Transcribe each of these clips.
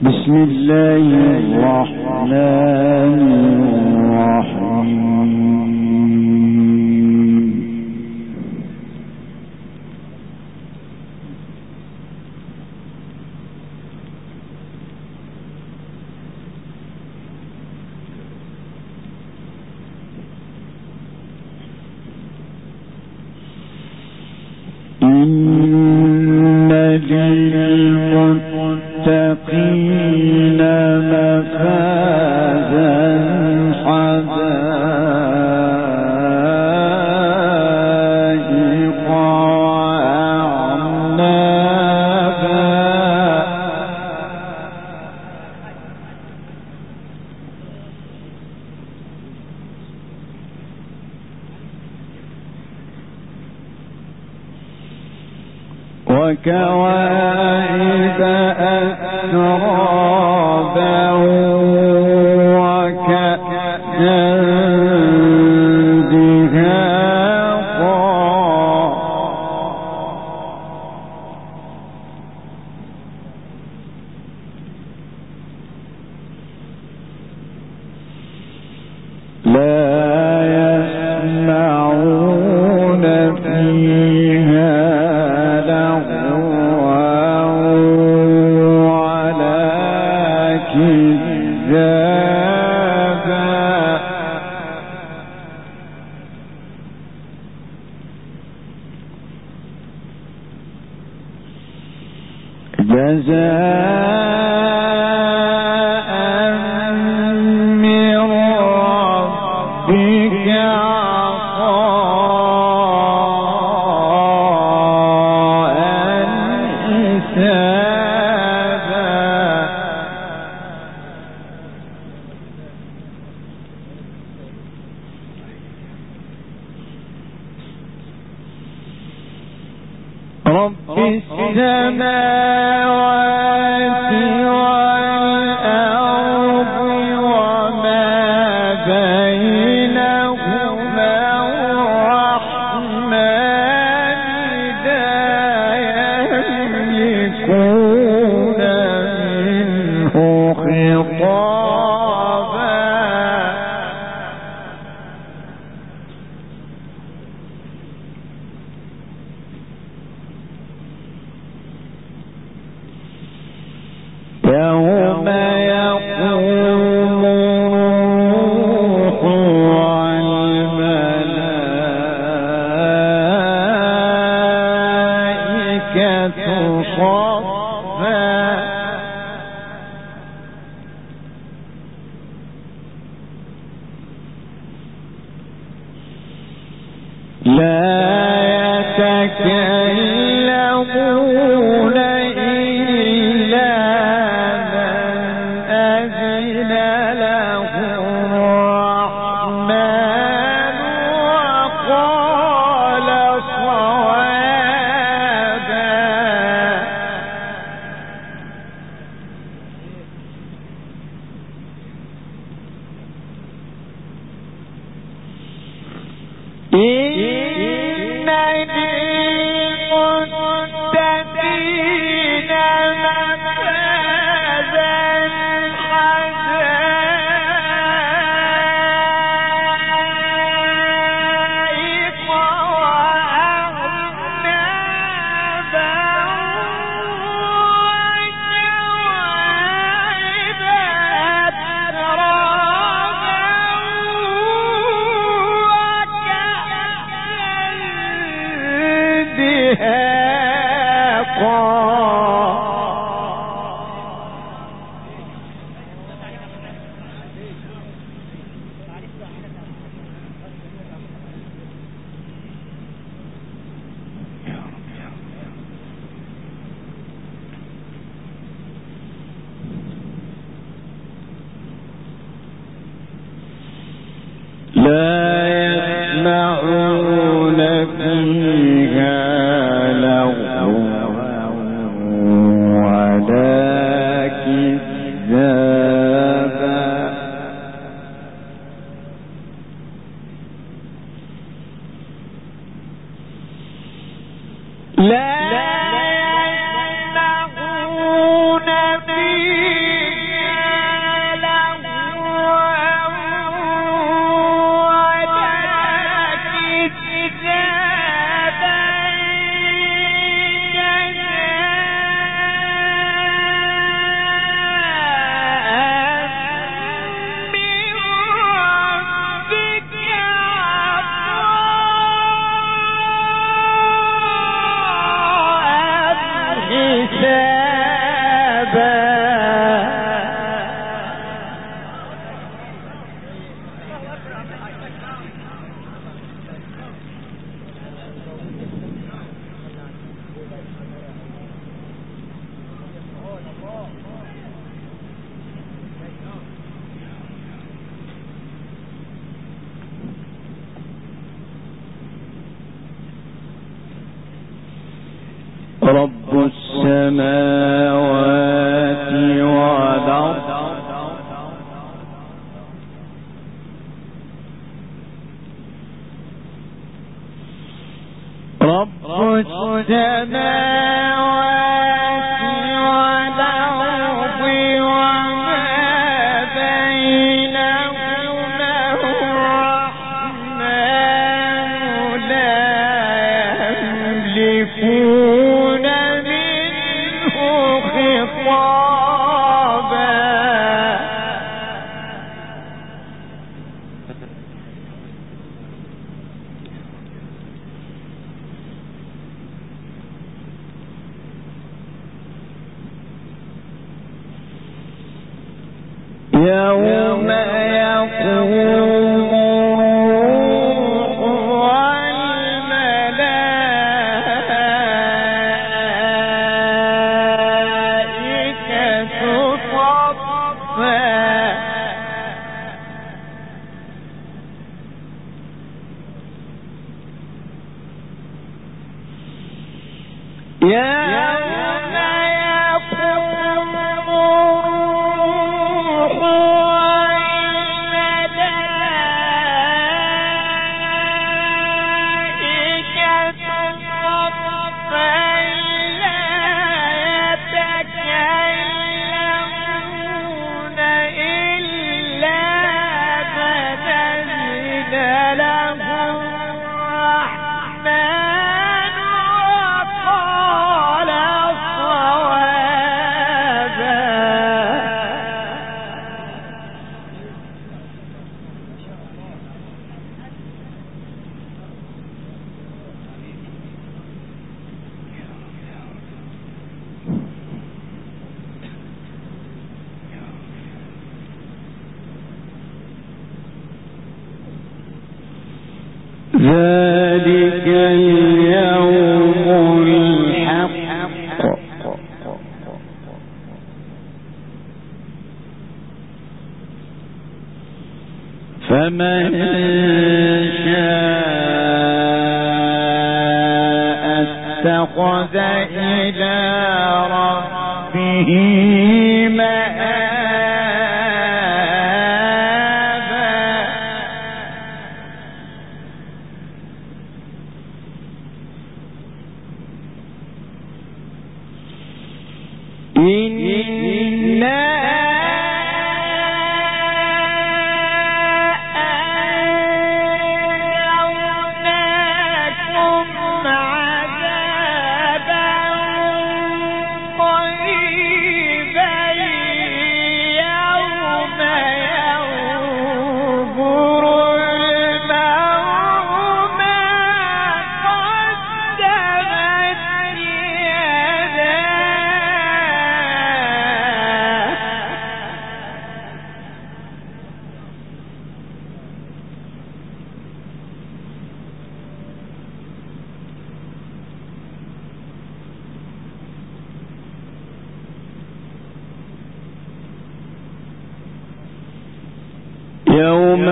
بسم الله الرحمن الرحيم. إن للمتقين مفازا حدائق وكواعب أترابا وكأسا دهاقا لا يسمعون فيها جزاء من ربك عطاء حسابا رب السماوات والأرض وما بينهما الرحمن لا يملكون منه خطابا يوم يقوم الروح والملائكة صفا لا يتكلمون إلا من أذن له الرحمن وقال صوابا إن للمتقين مفازا حدائق وأعنابا وكواعب أترابا لا يسمعون فيها لغوا ولا كذابا لا يسمعون فيها رب السماوات والأرض رب السماوات والأرض وما بينهما الرحمن لا يملكون منه خطابا يوم يقوم الروح والملائكة صفا ذلك اليوم الحق فمن شاء اتخذ إلى ربه يوم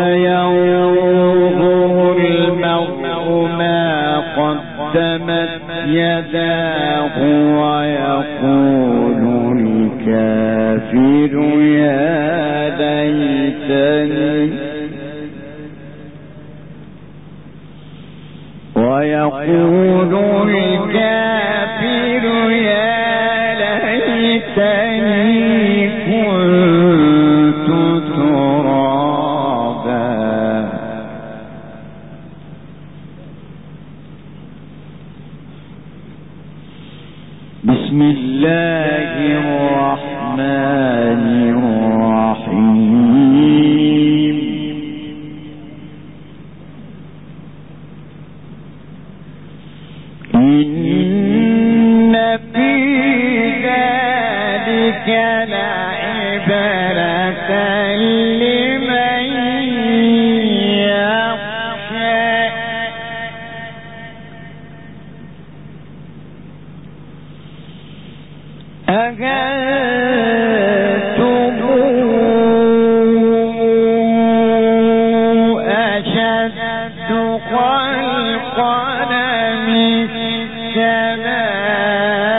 ينظر المرء ما قدمت يداه ويقول الكافر يا ليتني ويقول الكافر يا ليتني كنت ترابا بسم الله الرحمن الرحيم إن في ذلك لعبرة لمن يخشى أأنتم أشد خلقا من السماء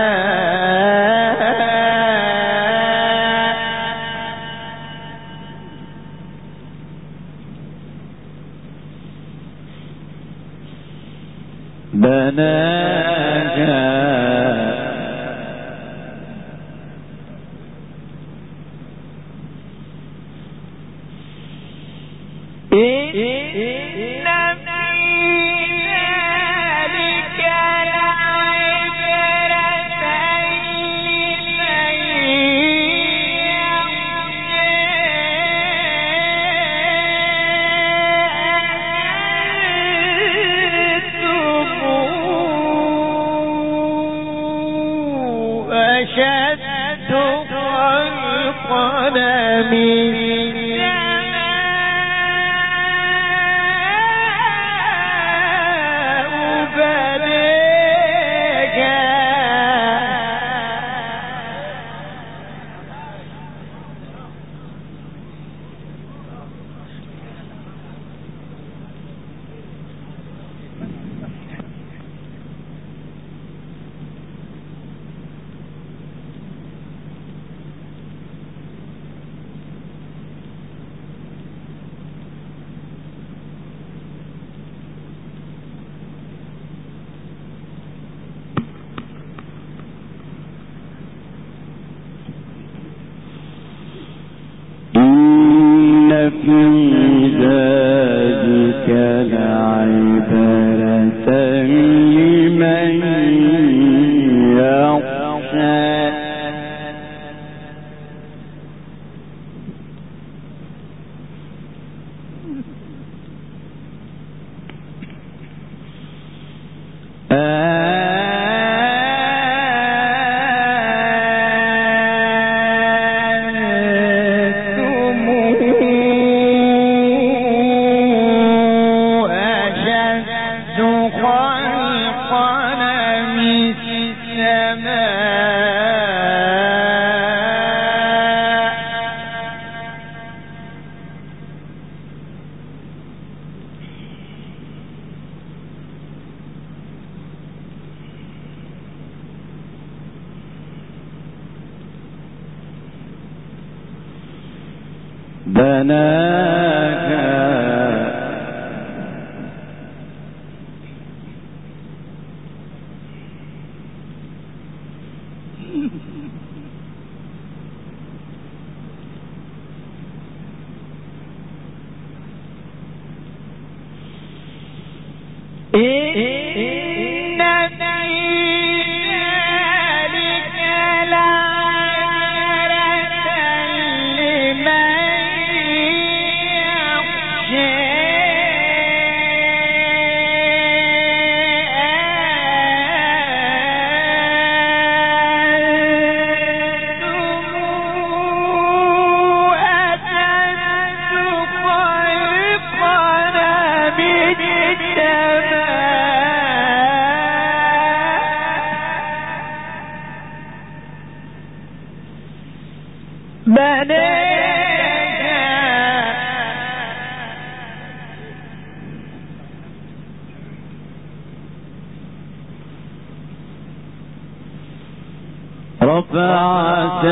رفع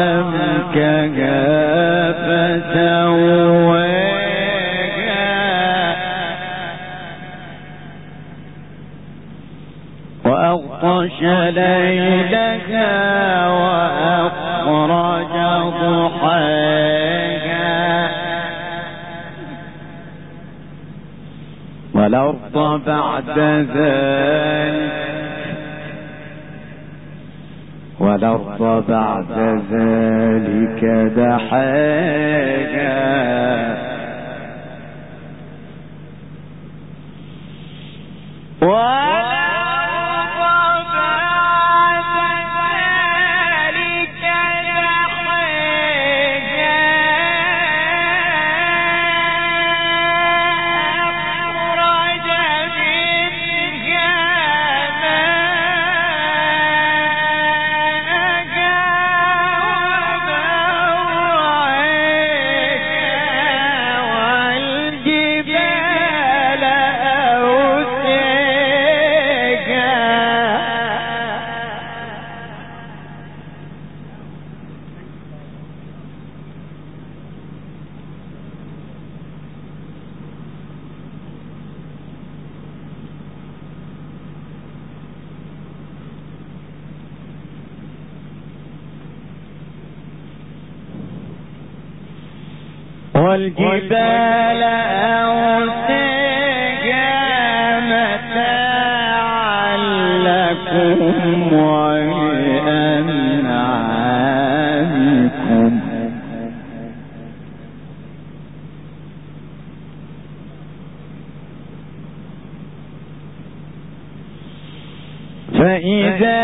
سمكها فسواها وأغطش ليلها وأخرج ضحاها والأرض بعد ذلك دحاها والجبال أوتادا والجبال أرساها متاعا لكم ولأنعامكم فإذا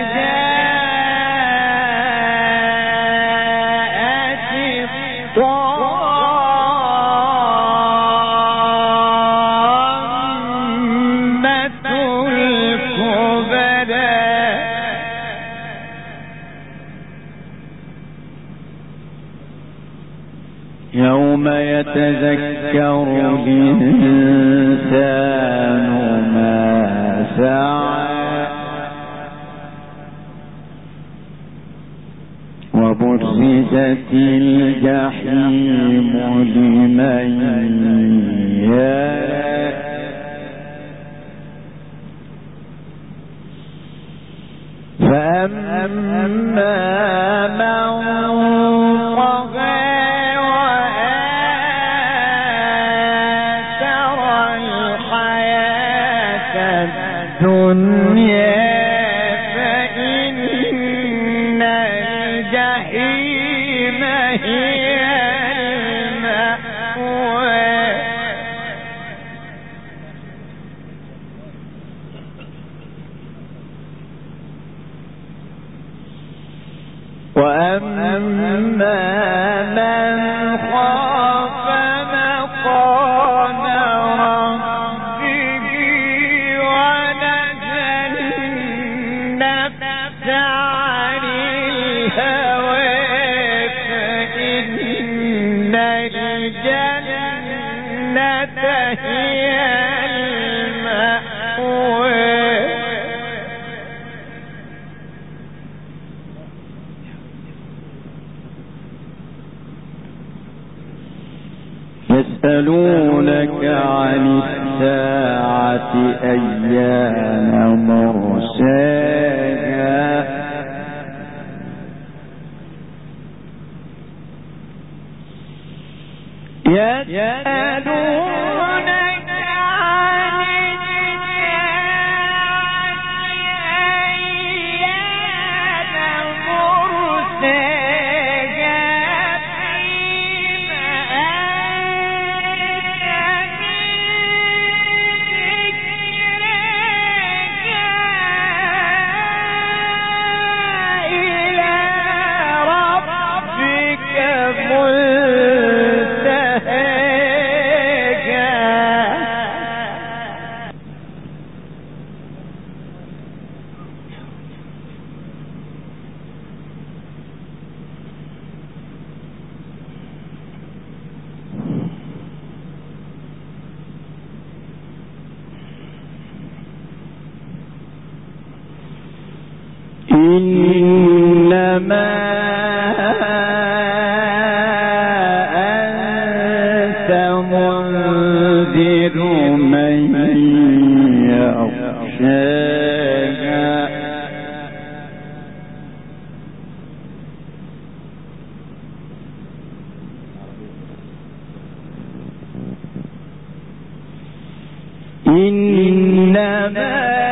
يوم يتذكر الإنسان ما سعى وبرزت الجحيم لمن يرى فأما من طغى وآثر الحياة الدنيا فإن الجحيم هي المأوى وأما من خاف مقام ربه ونهى النفس عن الهوى فإن الجنة هي المأوى يسألونك عن الساعة أيان مرساها يسألونك عن الساعة إنما أنت منذر من يخشاها إنما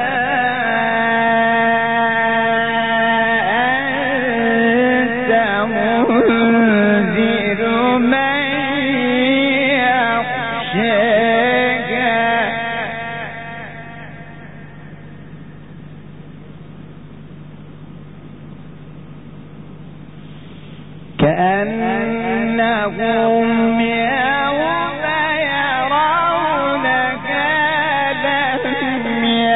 كأنهم يوم يرونها لم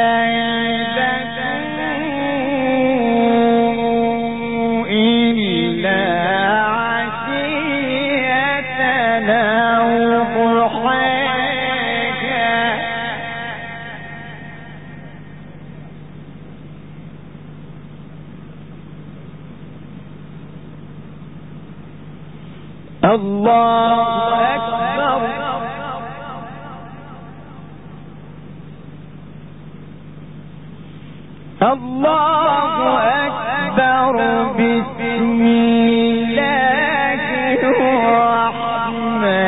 يلبثوا إلا عشية أو ضحاها الله أكبر الله أكبر بسم الله الرحمن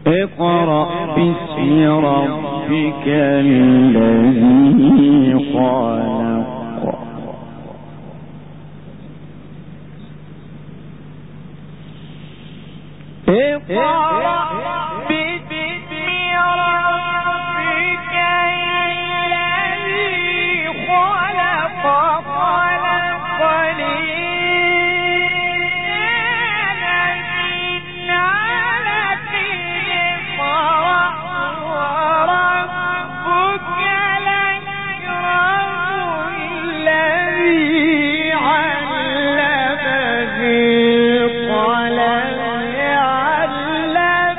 اقرأ باسم ربك الذي خلق اقرأ باسم ربك الذي خلق خلق الإنسان من علق اقرأ وربك الأكرم الذي علم بالقلم علم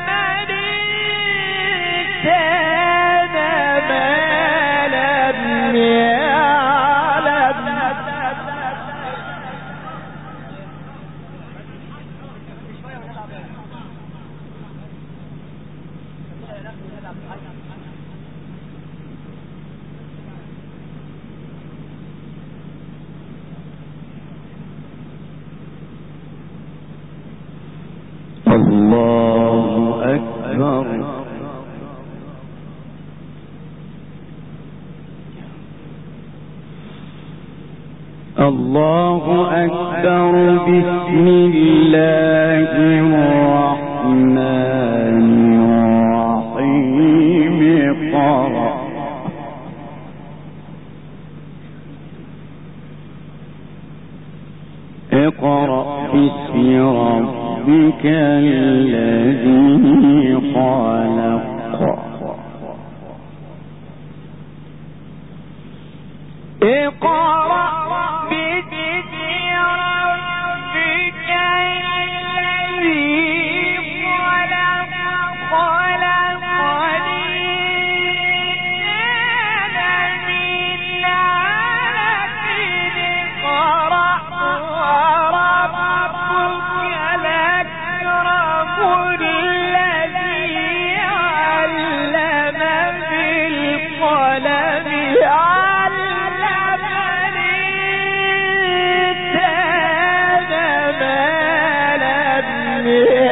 الإنسان ما لم يعلم الله أكبر الله أكبر بسم الله الرحمن الرحيم اقرأ باسم ربك الذي خلق اقرأ باسم ربك الذي خلق خلق الإنسان من علق اقرأ وربك الأكرم الذي علم بالقلم علم الإنسان ما لم